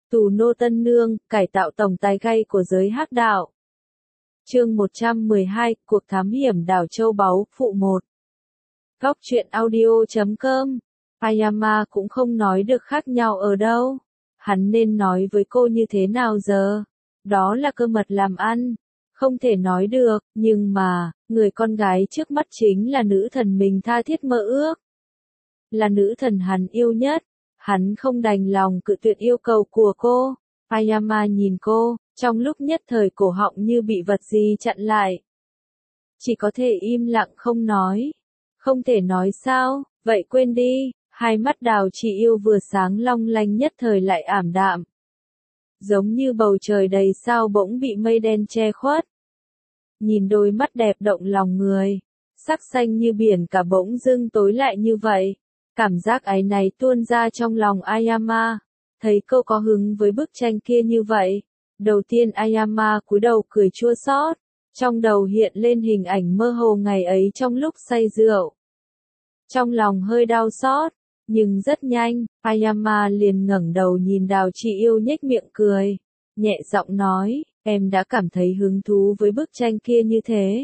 Tù nô tân nương, cải tạo tổng tài gay của giới hắc đạo. Chương 112, cuộc thám hiểm đảo châu báu, phụ 1. Góc truyện audio.com. Ayama cũng không nói được khác nhau ở đâu. Hắn nên nói với cô như thế nào giờ? Đó là cơ mật làm ăn. Không thể nói được, nhưng mà, người con gái trước mắt chính là nữ thần mình tha thiết mơ ước. Là nữ thần hắn yêu nhất. Hắn không đành lòng cự tuyệt yêu cầu của cô. Ayama nhìn cô, trong lúc nhất thời cổ họng như bị vật gì chặn lại. Chỉ có thể im lặng không nói. Không thể nói sao, vậy quên đi. Hai mắt Đào Chỉ Yêu vừa sáng long lanh nhất thời lại ảm đạm. Giống như bầu trời đầy sao bỗng bị mây đen che khuất. Nhìn đôi mắt đẹp động lòng người. Sắc xanh như biển cả bỗng dưng tối lại như vậy. Cảm giác áy náy tuôn ra trong lòng Ayama. Thấy cô có hứng với bức tranh kia như vậy. Đầu tiên Ayama cúi đầu cười chua xót. Trong đầu hiện lên hình ảnh mơ hồ ngày ấy trong lúc say rượu. Trong lòng hơi đau xót. Nhưng rất nhanh, Ayama liền ngẩng đầu nhìn Đào Chỉ Yêu nhếch miệng cười. Nhẹ giọng nói, em đã cảm thấy hứng thú với bức tranh kia như thế.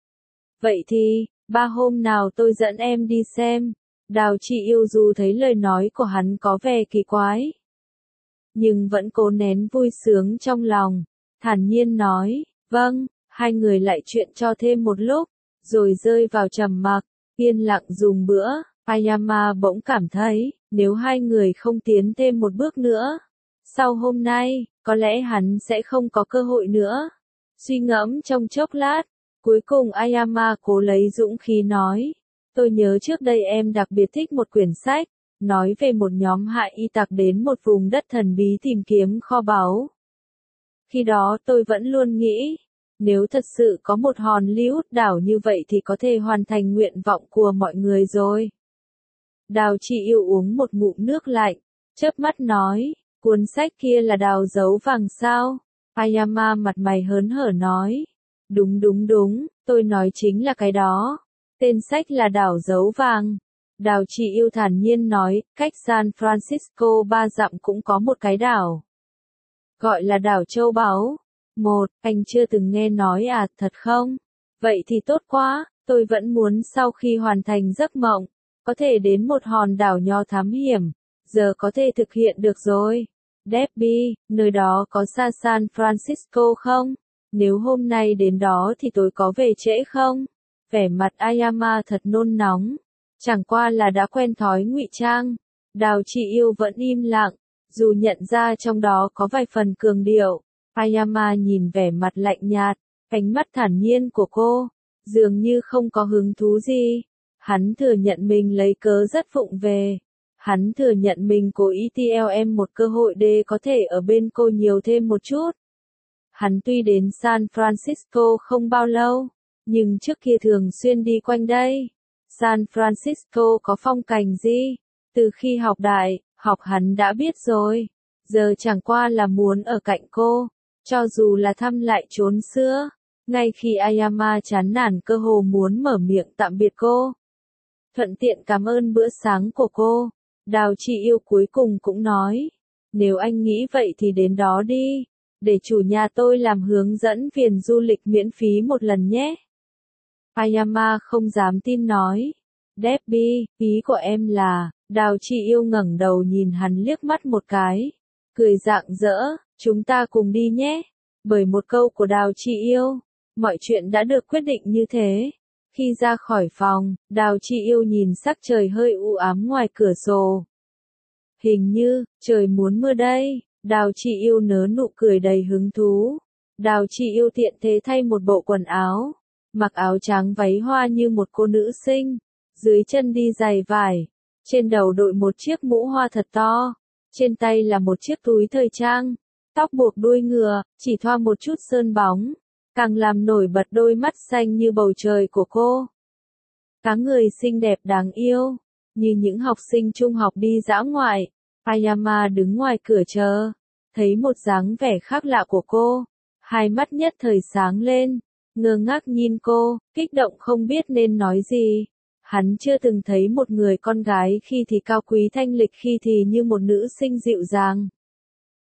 Vậy thì, 3 hôm nào tôi dẫn em đi xem. Đào Chỉ Yêu dù thấy lời nói của hắn có vẻ kỳ quái. Nhưng vẫn cố nén vui sướng trong lòng. Thản nhiên nói, vâng, hai người lại chuyện cho thêm một lúc. Rồi rơi vào trầm mặc, yên lặng dùng bữa. Ayama bỗng cảm thấy, nếu hai người không tiến thêm một bước nữa, sau hôm nay, có lẽ hắn sẽ không có cơ hội nữa. Suy ngẫm trong chốc lát, cuối cùng Ayama cố lấy dũng khí nói, tôi nhớ trước đây em đặc biệt thích một quyển sách, nói về một nhóm hạ y tặc đến một vùng đất thần bí tìm kiếm kho báu. Khi đó tôi vẫn luôn nghĩ, nếu thật sự có một hòn li út đảo như vậy thì có thể hoàn thành nguyện vọng của mọi người rồi. Đào Chỉ Yêu uống một ngụm nước lạnh, chớp mắt nói, cuốn sách kia là đào dấu vàng sao? Ayama mặt mày hớn hở nói, đúng, tôi nói chính là cái đó. Tên sách là đảo dấu vàng. Đào Chỉ Yêu thản nhiên nói, cách San Francisco 3 dặm cũng có một cái đảo. Gọi là đảo châu báu. Anh chưa từng nghe nói à, thật không? Vậy thì tốt quá, tôi vẫn muốn sau khi hoàn thành giấc mộng, có thể đến một hòn đảo nho thám hiểm, giờ có thể thực hiện được rồi. Debbie, nơi đó có xa San Francisco không? Nếu hôm nay đến đó thì tối có về trễ không? Vẻ mặt Ayama thật nôn nóng. Chẳng qua là đã quen thói ngụy trang. Đào Chỉ Yêu vẫn im lặng, dù nhận ra trong đó có vài phần cường điệu. Ayama nhìn vẻ mặt lạnh nhạt, ánh mắt thản nhiên của cô, dường như không có hứng thú gì. Hắn thừa nhận mình lấy cớ rất vụng về. Hắn thừa nhận mình cố ý cho em một cơ hội để có thể ở bên cô nhiều thêm một chút. Hắn tuy đến San Francisco không bao lâu, nhưng trước kia thường xuyên đi quanh đây. San Francisco có phong cảnh gì? Từ khi học đại học hắn đã biết rồi. Giờ chẳng qua là muốn ở cạnh cô, cho dù là thăm lại chốn xưa. Ngay khi Ayama chán nản cơ hồ muốn mở miệng tạm biệt cô, thuận tiện cảm ơn bữa sáng của cô, Đào Chỉ Yêu cuối cùng cũng nói, nếu anh nghĩ vậy thì đến đó đi, để chủ nhà tôi làm hướng dẫn viên du lịch miễn phí một lần nhé. Ayama không dám tin nói, Debbie, ý của em là, Đào Chỉ Yêu ngẩng đầu nhìn hắn liếc mắt một cái, cười rạng rỡ, chúng ta cùng đi nhé. Bởi một câu của Đào Chỉ Yêu, mọi chuyện đã được quyết định như thế. Khi ra khỏi phòng, Đào Chỉ Yêu nhìn sắc trời hơi u ám ngoài cửa sổ. Hình như, trời muốn mưa đây. Đào Chỉ Yêu nở nụ cười đầy hứng thú. Đào Chỉ Yêu tiện thế thay một bộ quần áo. Mặc áo trắng váy hoa như một cô nữ sinh. Dưới chân đi giày vải. Trên đầu đội một chiếc mũ hoa thật to. Trên tay là một chiếc túi thời trang. Tóc buộc đuôi ngựa, chỉ thoa một chút sơn bóng. Càng làm nổi bật đôi mắt xanh như bầu trời của cô. Cá người xinh đẹp đáng yêu, như những học sinh trung học đi dã ngoại. Ayama đứng ngoài cửa chờ, thấy một dáng vẻ khác lạ của cô. Hai mắt nhất thời sáng lên, ngơ ngác nhìn cô, kích động không biết nên nói gì. Hắn chưa từng thấy một người con gái khi thì cao quý thanh lịch khi thì như một nữ sinh dịu dàng.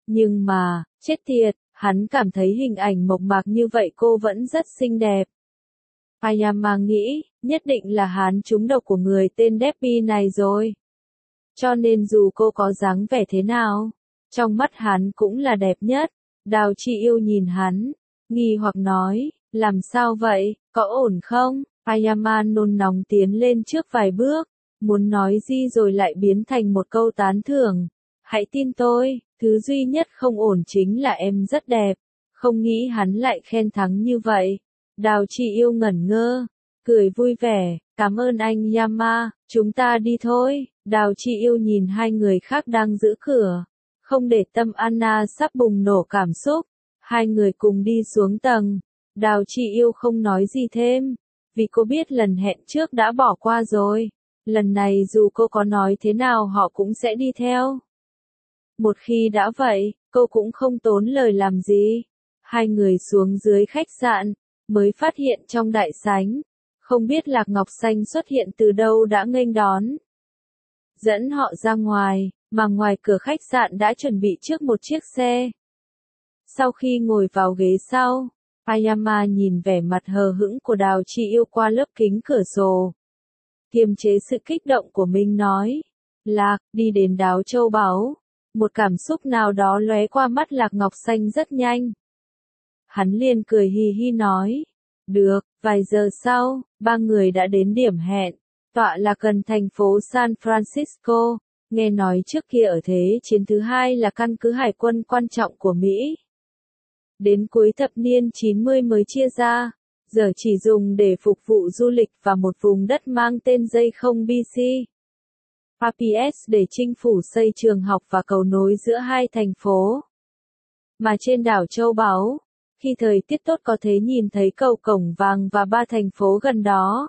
Nhưng mà, chết tiệt, hắn cảm thấy hình ảnh mộc mạc như vậy cô vẫn rất xinh đẹp. Ayama nghĩ, nhất định là hắn trúng độc của người tên Debbie này rồi. Cho nên dù cô có dáng vẻ thế nào, trong mắt hắn cũng là đẹp nhất. Đào Chi Yêu nhìn hắn, nghi hoặc nói, làm sao vậy, có ổn không? Ayama nôn nóng tiến lên trước vài bước, muốn nói gì rồi lại biến thành một câu tán thưởng. Hãy tin tôi, thứ duy nhất không ổn chính là em rất đẹp. Không nghĩ hắn lại khen thắng như vậy. Đào Chi Yêu ngẩn ngơ, cười vui vẻ, cảm ơn anh Yama, chúng ta đi thôi. Đào Chi Yêu nhìn hai người khác đang giữ cửa, không để tâm Anna sắp bùng nổ cảm xúc. Hai người cùng đi xuống tầng. Đào Chi Yêu không nói gì thêm, vì cô biết lần hẹn trước đã bỏ qua rồi. Lần này dù cô có nói thế nào họ cũng sẽ đi theo. Một khi đã vậy, cô cũng không tốn lời làm gì. Hai người xuống dưới khách sạn, mới phát hiện trong đại sảnh, không biết Lạc Ngọc Xanh xuất hiện từ đâu đã nghênh đón. Dẫn họ ra ngoài, mà ngoài cửa khách sạn đã chuẩn bị trước một chiếc xe. Sau khi ngồi vào ghế sau, Ayama nhìn vẻ mặt hờ hững của Đào Chi Yêu qua lớp kính cửa sổ. Kiềm chế sự kích động của mình nói, Lạc, đi đến Đáo Châu Báu. Một cảm xúc nào đó lóe qua mắt Lạc Ngọc Xanh rất nhanh. Hắn liền cười hi hi nói, được, vài giờ sau, ba người đã đến điểm hẹn, tọa là gần thành phố San Francisco, nghe nói trước kia ở Thế chiến thứ hai là căn cứ hải quân quan trọng của Mỹ. Đến cuối thập niên 90 mới chia ra, giờ chỉ dùng để phục vụ du lịch và một vùng đất mang tên dây không BC. RPS để chinh phủ xây trường học và cầu nối giữa hai thành phố. Mà trên đảo Châu Báu, khi thời tiết tốt có thể nhìn thấy cầu Cổng Vàng và ba thành phố gần đó.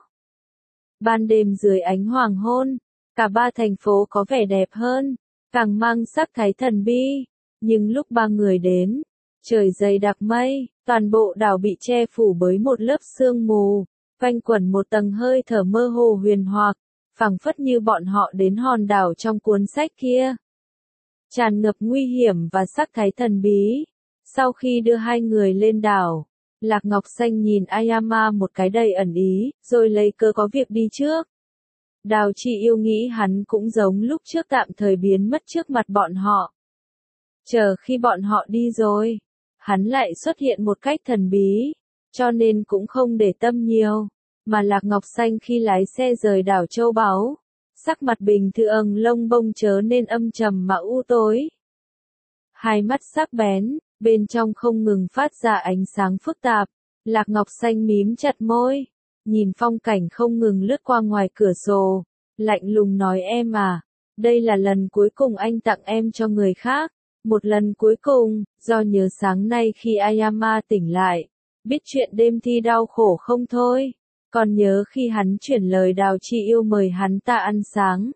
Ban đêm dưới ánh hoàng hôn, cả ba thành phố có vẻ đẹp hơn, càng mang sắc thái thần bí. Nhưng lúc ba người đến, trời dày đặc mây, toàn bộ đảo bị che phủ bởi một lớp sương mù, quanh quẩn một tầng hơi thở mơ hồ huyền hoặc, phảng phất như bọn họ đến hòn đảo trong cuốn sách kia. Tràn ngập nguy hiểm và sắc thái thần bí. Sau khi đưa hai người lên đảo, Lạc Ngọc Xanh nhìn Ayama một cái đầy ẩn ý, rồi lấy cớ có việc đi trước. Đào Chi Yêu nghĩ hắn cũng giống lúc trước tạm thời biến mất trước mặt bọn họ. Chờ khi bọn họ đi rồi, hắn lại xuất hiện một cách thần bí, cho nên cũng không để tâm nhiều. Mà Lạc Ngọc Xanh khi lái xe rời đảo Châu Báu, sắc mặt bình thường lông bông chớ nên âm trầm mà u tối. Hai mắt sắc bén, bên trong không ngừng phát ra ánh sáng phức tạp. Lạc Ngọc Xanh mím chặt môi, nhìn phong cảnh không ngừng lướt qua ngoài cửa sổ, lạnh lùng nói em à, đây là lần cuối cùng anh tặng em cho người khác. Một lần cuối cùng, do nhớ sáng nay khi Ayama tỉnh lại, biết chuyện đêm thi đau khổ không thôi. Còn nhớ khi hắn chuyển lời Đào Chi Yêu mời hắn ta ăn sáng.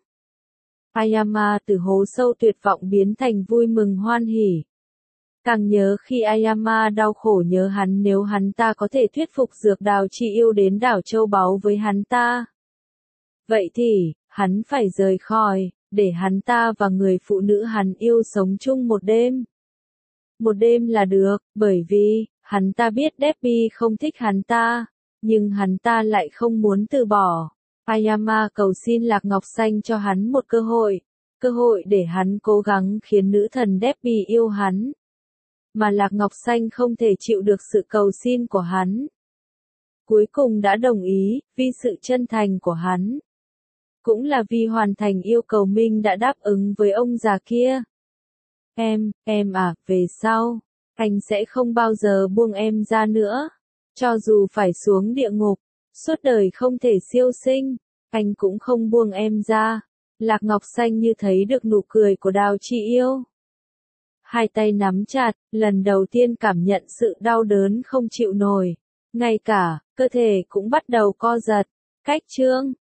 Ayama từ hố sâu tuyệt vọng biến thành vui mừng hoan hỉ. Càng nhớ khi Ayama đau khổ nhớ hắn nếu hắn ta có thể thuyết phục dược Đào Chi Yêu đến đảo Châu Báu với hắn ta. Vậy thì, hắn phải rời khỏi, để hắn ta và người phụ nữ hắn yêu sống chung một đêm. Một đêm là được, bởi vì, hắn ta biết Debbie không thích hắn ta, nhưng hắn ta lại không muốn từ bỏ. Ayama cầu xin Lạc Ngọc Xanh cho hắn một cơ hội để hắn cố gắng khiến nữ thần Debbie yêu hắn. Mà Lạc Ngọc Xanh không thể chịu được sự cầu xin của hắn. Cuối cùng đã đồng ý, vì sự chân thành của hắn. Cũng là vì hoàn thành yêu cầu mình đã đáp ứng với ông già kia. Em à, về sau, anh sẽ không bao giờ buông em ra nữa. Cho dù phải xuống địa ngục, suốt đời không thể siêu sinh, anh cũng không buông em ra. Lạc Ngọc Xanh như thấy được nụ cười của Đào Chi Yêu. Hai tay nắm chặt, lần đầu tiên cảm nhận sự đau đớn không chịu nổi. Ngay cả, cơ thể cũng bắt đầu co giật. Cách chương